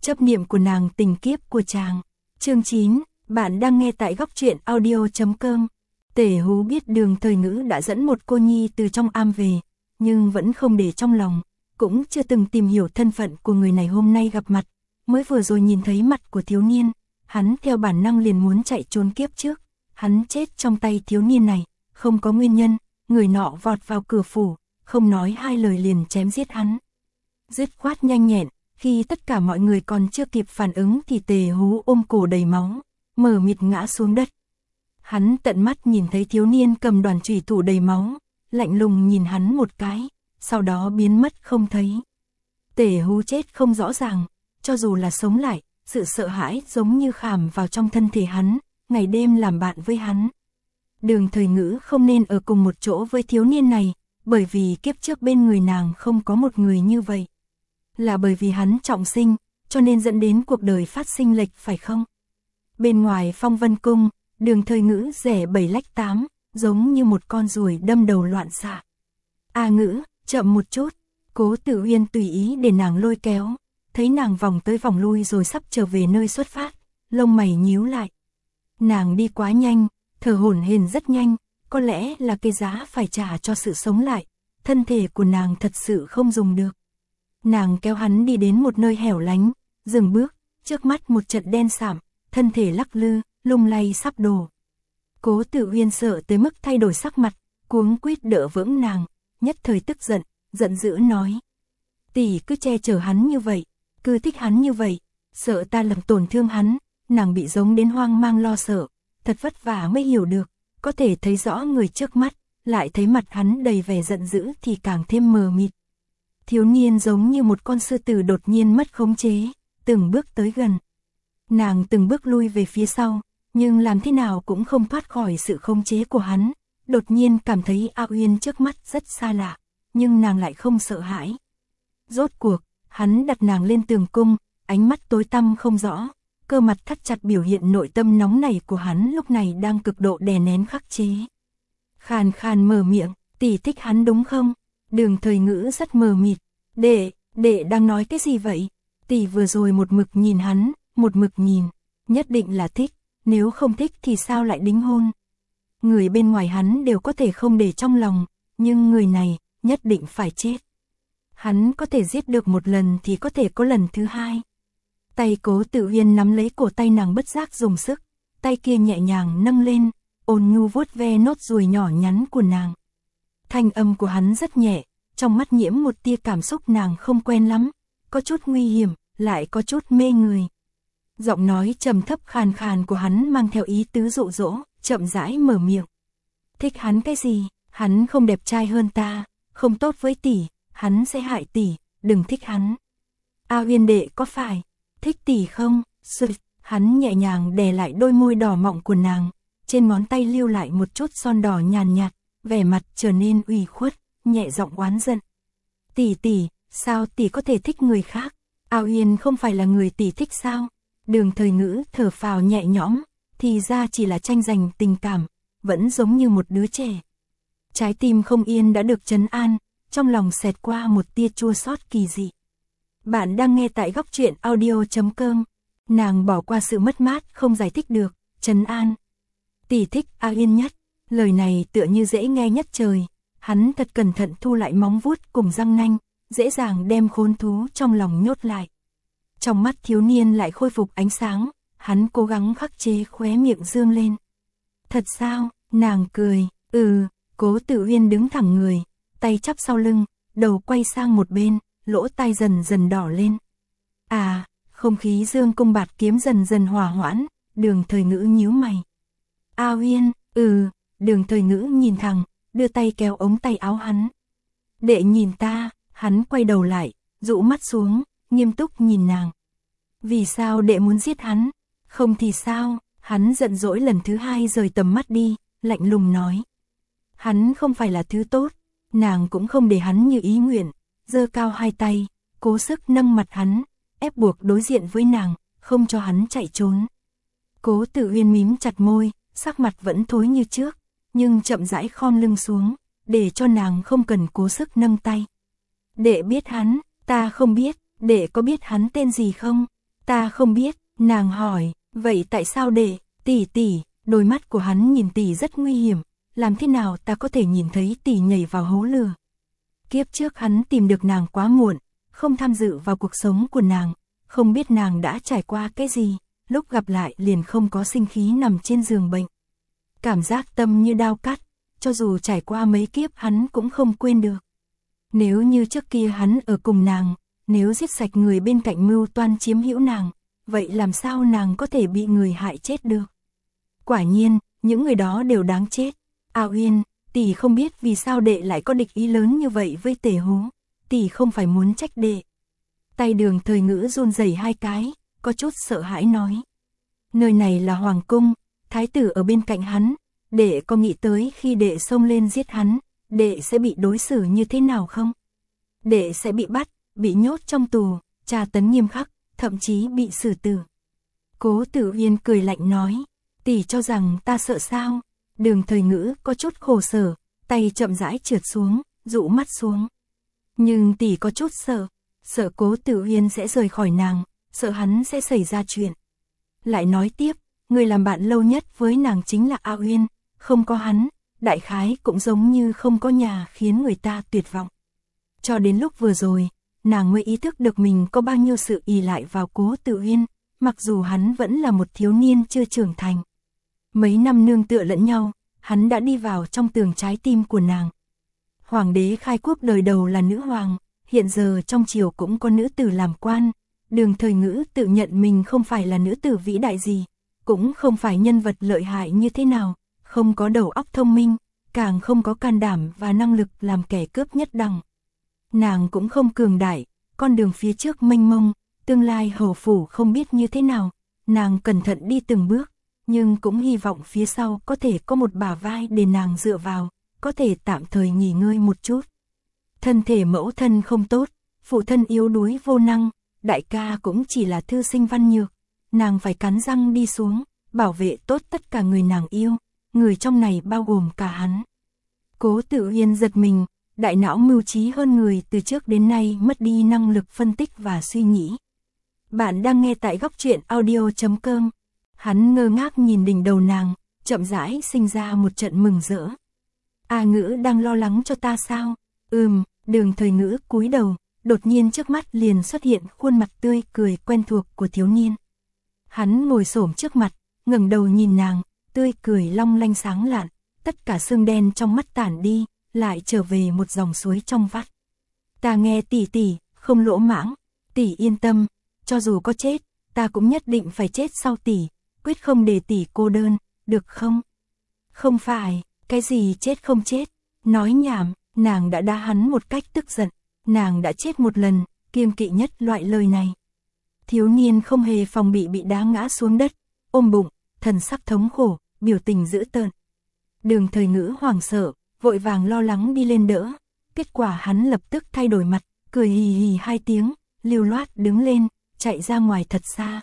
chấp niệm của nàng, tình kiếp của chàng. Chương 9, bạn đang nghe tại góc truyện audio.com. Tể Hú biết Đường Thời Ngữ đã dẫn một cô nhi từ trong am về, nhưng vẫn không để trong lòng, cũng chưa từng tìm hiểu thân phận của người này. Hôm nay gặp mặt, mới vừa rồi nhìn thấy mặt của thiếu niên, hắn theo bản năng liền muốn chạy trốn. Kiếp trước, hắn chết trong tay thiếu niên này, không có nguyên nhân, người nọ vọt vào cửa phủ, không nói hai lời liền chém giết hắn. Dứt khoát nhanh nhẹn, khi tất cả mọi người còn chưa kịp phản ứng thì Tề Hú ôm cổ đầy máu, mờ mịt ngã xuống đất. Hắn tận mắt nhìn thấy thiếu niên cầm đoàn chủy thủ đầy máu, lạnh lùng nhìn hắn một cái, sau đó biến mất không thấy. Tề Hú chết không rõ ràng, cho dù là sống lại, sự sợ hãi giống như khảm vào trong thân thể hắn, ngày đêm làm bạn với hắn. Đường Thời Ngữ không nên ở cùng một chỗ với thiếu niên này, bởi vì kiếp trước bên người nàng không có một người như vậy. Là bởi vì hắn trọng sinh, cho nên dẫn đến cuộc đời phát sinh lệch, phải không? Bên ngoài Phong Vân Cung, Đường Thời Ngữ rẻ 7 lách 8, giống như một con ruồi đâm đầu loạn xạ. A Ngữ, chậm một chút. Cố Tử Uyên tùy ý để nàng lôi kéo, thấy nàng vòng tới vòng lui rồi sắp trở về nơi xuất phát, lông mày nhíu lại. Nàng đi quá nhanh, thở hổn hển rất nhanh, có lẽ là cái giá phải trả cho sự sống lại, thân thể của nàng thật sự không dùng được. Nàng kéo hắn đi đến một nơi hẻo lánh, dừng bước, trước mắt một trận đen sạm, thân thể lắc lư, lung lay sắp đổ. Cố Tử Uyên sợ tới mức thay đổi sắc mặt, cuống quýt đỡ vững nàng, nhất thời tức giận, giận dữ nói: tỷ cứ che chở hắn như vậy, cứ thích hắn như vậy, sợ ta làm tổn thương hắn. Nàng bị giống đến hoang mang lo sợ, thật vất vả mới hiểu được, có thể thấy rõ người trước mắt, lại thấy mặt hắn đầy vẻ giận dữ thì càng thêm mờ mịt. Thiếu niên giống như một con sư tử đột nhiên mất khống chế, từng bước tới gần. Nàng từng bước lui về phía sau, nhưng làm thế nào cũng không thoát khỏi sự khống chế của hắn. Đột nhiên cảm thấy A Uyên trước mắt rất xa lạ, nhưng nàng lại không sợ hãi. Rốt cuộc, hắn đặt nàng lên tường cung, ánh mắt tối tăm không rõ, cơ mặt thắt chặt biểu hiện nội tâm nóng nảy của hắn lúc này đang cực độ đè nén khắc chế. Khàn khàn mở miệng, tỷ thích hắn đúng không? Đường Thời Ngữ rất mờ mịt. Đệ đang nói cái gì vậy? Tỷ vừa rồi một mực nhìn hắn, một mực nhìn, nhất định là thích, nếu không thích thì sao lại đính hôn? Người bên ngoài hắn đều có thể không để trong lòng, nhưng người này nhất định phải chết. Hắn có thể giết được một lần thì có thể có lần thứ hai. Tay Cố Tử Uyên nắm lấy cổ tay nàng bất giác dùng sức, tay kia nhẹ nhàng nâng lên, ôn nhu vuốt ve nốt ruồi nhỏ nhắn của nàng. Thanh âm của hắn rất nhẹ, trong mắt nhiễm một tia cảm xúc nàng không quen lắm, có chút nguy hiểm, lại có chút mê người. Giọng nói trầm thấp khàn khàn của hắn mang theo ý tứ dụ dỗ, chậm rãi mở miệng. Thích hắn cái gì? Hắn không đẹp trai hơn ta, không tốt với tỷ, hắn sẽ hại tỷ, đừng thích hắn. A Uyên đệ có phải thích tỷ không? Hắn nhẹ nhàng đè lại đôi môi đỏ mọng của nàng, trên ngón tay lưu lại một chút son đỏ nhàn nhạt, vẻ mặt trở nên ủy khuất, nhẹ giọng oán giận. Tỷ, sao tỷ có thể thích người khác? A Uyên không phải là người tỷ thích sao? Đường Thời Ngữ thở phào nhẹ nhõm, thì ra chỉ là tranh giành tình cảm, vẫn giống như một đứa trẻ. Trái tim không yên đã được trấn an, trong lòng xẹt qua một tia chua xót kỳ dị. Bạn đang nghe tại góc truyện audio.com. Nàng bỏ qua sự mất mát không giải thích được, trấn an. Tỷ thích A Uyên nhất, lời này tựa như dễ nghe nhất trời. Hắn thật cẩn thận thu lại móng vuốt cùng răng nanh, dễ dàng đem khốn thú trong lòng nhốt lại. Trong mắt thiếu niên lại khôi phục ánh sáng, hắn cố gắng khắc chế khóe miệng dương lên. Thật sao? Nàng cười, Cố Tử Uyên đứng thẳng người, tay chắp sau lưng, đầu quay sang một bên, lỗ tai dần dần đỏ lên. Không khí dương cung bạt kiếm dần dần hòa hoãn, Đường Thời Ngữ nhíu mày. A Uyên, Đường Thời Ngữ nhìn thẳng, đưa tay kéo ống tay áo hắn. Đệ nhìn ta, hắn quay đầu lại, dụ mắt xuống, nghiêm túc nhìn nàng. Vì sao đệ muốn giết hắn? Không thì sao? Hắn giận dỗi lần thứ hai rời tầm mắt đi, lạnh lùng nói. Hắn không phải là thứ tốt, nàng cũng không để hắn như ý nguyện, giơ cao hai tay, cố sức nâng mặt hắn, ép buộc đối diện với nàng, không cho hắn chạy trốn. Cố Tử Uyên mím chặt môi, sắc mặt vẫn thối như trước, nhưng chậm rãi khom lưng xuống, để cho nàng không cần cố sức nâng tay. Đệ biết hắn, ta không biết, đệ có biết hắn tên gì không? Ta không biết, nàng hỏi, vậy tại sao đệ, tỷ, đôi mắt của hắn nhìn tỷ rất nguy hiểm, làm thế nào ta có thể nhìn thấy tỷ nhảy vào hố lửa. Kiếp trước hắn tìm được nàng quá muộn, không tham dự vào cuộc sống của nàng, không biết nàng đã trải qua cái gì, lúc gặp lại liền không có sinh khí nằm trên giường bệnh. Cảm giác tâm như đao cắt, cho dù trải qua mấy kiếp hắn cũng không quên được. Nếu như trước kia hắn ở cùng nàng, nếu giết sạch người bên cạnh mưu toan chiếm hữu nàng, vậy làm sao nàng có thể bị người hại chết được? Quả nhiên, những người đó đều đáng chết. A Uyên, tỷ không biết vì sao đệ lại có địch ý lớn như vậy với Tề Hú, tỷ không phải muốn trách đệ. Tay Đường Thời Ngữ run rẩy hai cái, có chút sợ hãi nói. Nơi này là hoàng cung, thái tử ở bên cạnh hắn, đệ có nghĩ tới khi đệ xông lên giết hắn, đệ sẽ bị đối xử như thế nào không? Đệ sẽ bị bắt, bị nhốt trong tù, tra tấn nghiêm khắc, thậm chí bị xử tử. Cố Tử Uyên cười lạnh nói, tỷ cho rằng ta sợ sao? Đường Thời Ngữ có chút khổ sở, tay chậm rãi trượt xuống, dụ mắt xuống. Nhưng tỷ có chút sợ Cố Tử Uyên sẽ rời khỏi nàng, sợ hắn sẽ xảy ra chuyện. Lại nói tiếp, người làm bạn lâu nhất với nàng chính là A Uyên, không có hắn, đại khái cũng giống như không có nhà, khiến người ta tuyệt vọng. Cho đến lúc vừa rồi, nàng mới ý thức được mình có bao nhiêu sự ỷ lại vào Cố Tử Uyên, mặc dù hắn vẫn là một thiếu niên chưa trưởng thành. Mấy năm nương tựa lẫn nhau, hắn đã đi vào trong tường trái tim của nàng. Hoàng đế khai quốc đời đầu là nữ hoàng, hiện giờ trong triều cũng có nữ tử làm quan. Đường Thời Ngữ tự nhận mình không phải là nữ tử vĩ đại gì, cũng không phải nhân vật lợi hại như thế nào, không có đầu óc thông minh, càng không có can đảm và năng lực làm kẻ cướp nhất đẳng. Nàng cũng không cường đại, con đường phía trước mênh mông, tương lai hầu phủ không biết như thế nào, nàng cẩn thận đi từng bước, nhưng cũng hy vọng phía sau có thể có một bả vai để nàng dựa vào, có thể tạm thời nghỉ ngơi một chút. Thân thể mẫu thân không tốt, phụ thân yếu đuối vô năng, đại ca cũng chỉ là thư sinh văn nhược, nàng phải cắn răng đi xuống, bảo vệ tốt tất cả người nàng yêu, người trong này bao gồm cả hắn. Cố Tử Uyên giật mình, đại não mưu trí hơn người từ trước đến nay mất đi năng lực phân tích và suy nghĩ. Bạn đang nghe tại góc truyện audio.com. Hắn ngơ ngác nhìn đỉnh đầu nàng, chậm rãi sinh ra một trận mừng rỡ. A Ngữ đang lo lắng cho ta sao? Đường Thời Ngữ cúi đầu, đột nhiên trước mắt liền xuất hiện khuôn mặt tươi cười quen thuộc của thiếu niên. Hắn ngồi xổm trước mặt, ngẩng đầu nhìn nàng, tươi cười long lanh sáng lạn, tất cả sương đen trong mắt tản đi, lại trở về một dòng suối trong vắt. Ta nghe tỷ, không lỗ mãng, tỷ yên tâm, cho dù có chết, ta cũng nhất định phải chết sau tỷ, quyết không để tỷ cô đơn, được không? Không phải, cái gì chết không chết, nói nhảm, nàng đã đá hắn một cách tức giận, nàng đã chết một lần, kiêng kỵ nhất loại lời này. Thiếu niên không hề phòng bị đá ngã xuống đất, ôm bụng, thần sắc thống khổ, biểu tình dữ tợn. Đường Thời Ngữ hoảng sợ, vội vàng lo lắng đi lên đỡ, kết quả hắn lập tức thay đổi mặt, cười hì hì hai tiếng, lưu loát đứng lên, chạy ra ngoài thật xa.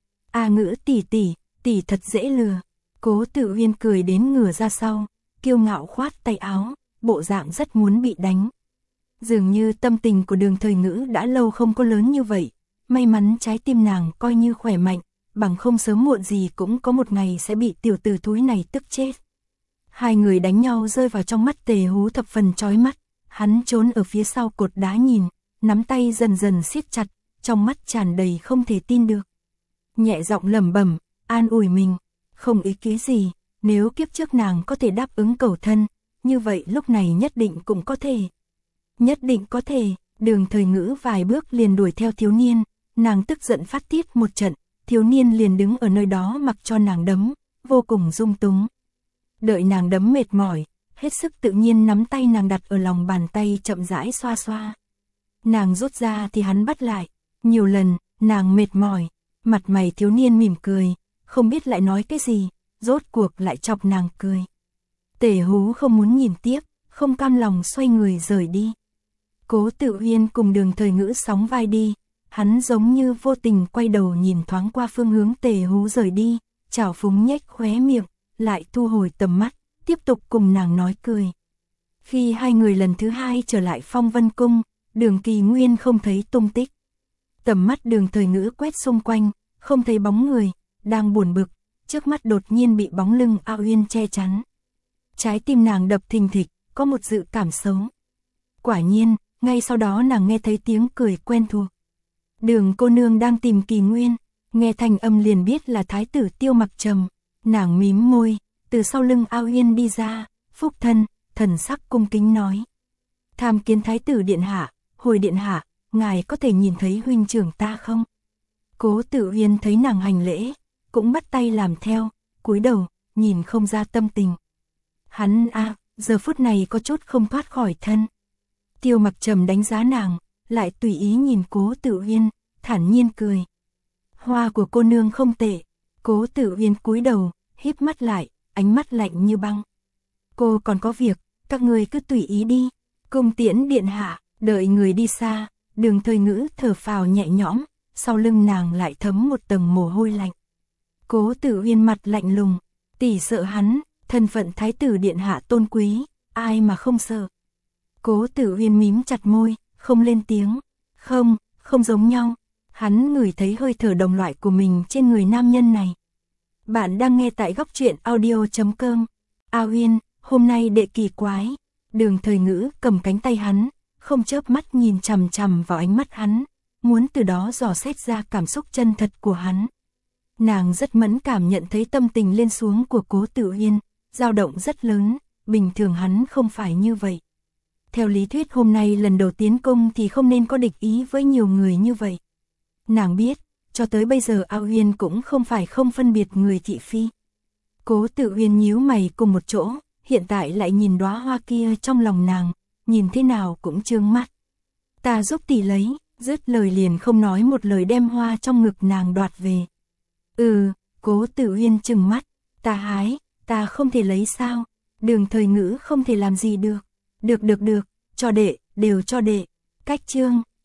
A Ngữ tỷ thật dễ lừa. Cố Tử Uyên cười đến ngửa ra sau, kiêu ngạo khoát tay áo, bộ dạng rất muốn bị đánh. Dường như tâm tình của Đường Thời Ngữ đã lâu không có lớn như vậy, may mắn trái tim nàng coi như khỏe mạnh, bằng không sớm muộn gì cũng có một ngày sẽ bị tiểu tử thúi này tức chết. Hai người đánh nhau rơi vào trong mắt Tề Hú thập phần chói mắt, hắn trốn ở phía sau cột đá nhìn, nắm tay dần dần siết chặt, trong mắt tràn đầy không thể tin được. Nhẹ giọng lẩm bẩm, an ủi mình, không ý kiến gì, nếu kiếp trước nàng có thể đáp ứng cầu thân, như vậy lúc này nhất định cũng có thể. Nhất định có thể, Đường Thời Ngữ vài bước liền đuổi theo thiếu niên, nàng tức giận phát tiết một trận, thiếu niên liền đứng ở nơi đó mặc cho nàng đấm, vô cùng dung túng. Đợi nàng đấm mệt mỏi, hết sức tự nhiên nắm tay nàng đặt ở lòng bàn tay chậm rãi xoa xoa. Nàng rút ra thì hắn bắt lại, nhiều lần, nàng mệt mỏi, mặt mày thiếu niên mỉm cười, không biết lại nói cái gì, rốt cuộc lại chọc nàng cười. Tề Hú không muốn nhìn tiếp, không cam lòng xoay người rời đi. Cố Tử Uyên cùng Đường Thời Ngữ sóng vai đi, hắn giống như vô tình quay đầu nhìn thoáng qua phương hướng Tề Hú rời đi, trào phúng nhếch khóe miệng, lại thu hồi tầm mắt, tiếp tục cùng nàng nói cười. Khi hai người lần thứ hai trở lại Phong Vân Cung, Đường Kỳ Nguyên không thấy tung tích. Tầm mắt Đường Thời Ngữ quét xung quanh, không thấy bóng người, đang buồn bực, trước mắt đột nhiên bị bóng lưng A Uyên che chắn. Trái tim nàng đập thình thịch, có một dự cảm xấu. Quả nhiên, ngay sau đó nàng nghe thấy tiếng cười quen thuộc. Đường cô nương đang tìm Kỳ Nguyên, nghe thanh âm liền biết là thái tử Tiêu Mặc Trầm. Nàng mím môi, từ sau lưng A Uyên đi ra, phúc thân, thần sắc cung kính nói. Tham kiến thái tử điện hạ, hồi điện hạ, ngài có thể nhìn thấy huynh trưởng ta không? Cố Tử Uyên thấy nàng hành lễ, cũng bắt tay làm theo, cúi đầu, nhìn không ra tâm tình. Hắn giờ phút này có chút không thoát khỏi thân. Tiêu Mặc Trầm đánh giá nàng, lại tùy ý nhìn Cố Tử Uyên, thản nhiên cười. Hoa của cô nương không tệ. Cố Tử Uyên cúi đầu, híp mắt lại, ánh mắt lạnh như băng. Cô còn có việc, các người cứ tùy ý đi. Cung tiễn điện hạ. Đợi người đi xa, Đường Thời Ngữ thở phào nhẹ nhõm, sau lưng nàng lại thấm một tầng mồ hôi lạnh. Cố Tử Uyên mặt lạnh lùng, tỷ sợ hắn, thân phận thái tử điện hạ tôn quý, ai mà không sợ. Cố Tử Uyên mím chặt môi, không lên tiếng. Không giống nhau. Hắn ngửi thấy hơi thở đồng loại của mình trên người nam nhân này. Bạn đang nghe tại góc truyện audio.com. A Uyên, hôm nay đệ kỳ quái. Đường Thời Ngữ cầm cánh tay hắn, không chớp mắt nhìn chằm chằm vào ánh mắt hắn, muốn từ đó dò xét ra cảm xúc chân thật của hắn. Nàng rất mẫn cảm nhận thấy tâm tình lên xuống của Cố Tử Uyên, dao động rất lớn, bình thường hắn không phải như vậy. Theo lý thuyết hôm nay lần đầu tiến công thì không nên có địch ý với nhiều người như vậy. Nàng biết, cho tới bây giờ A Uyên cũng không phải không phân biệt người thị phi. Cố Tử Uyên nhíu mày cùng một chỗ, hiện tại lại nhìn đóa hoa kia trong lòng nàng, nhìn thế nào cũng chướng mắt. Ta giúp tỷ lấy, dứt lời liền không nói một lời đem hoa trong ngực nàng đoạt về. Cố Tử Uyên trừng mắt, ta hái, ta không thể lấy sao? Đường Thời Ngữ không thể làm gì được. Được, cho đệ, đều cho đệ. Cách chương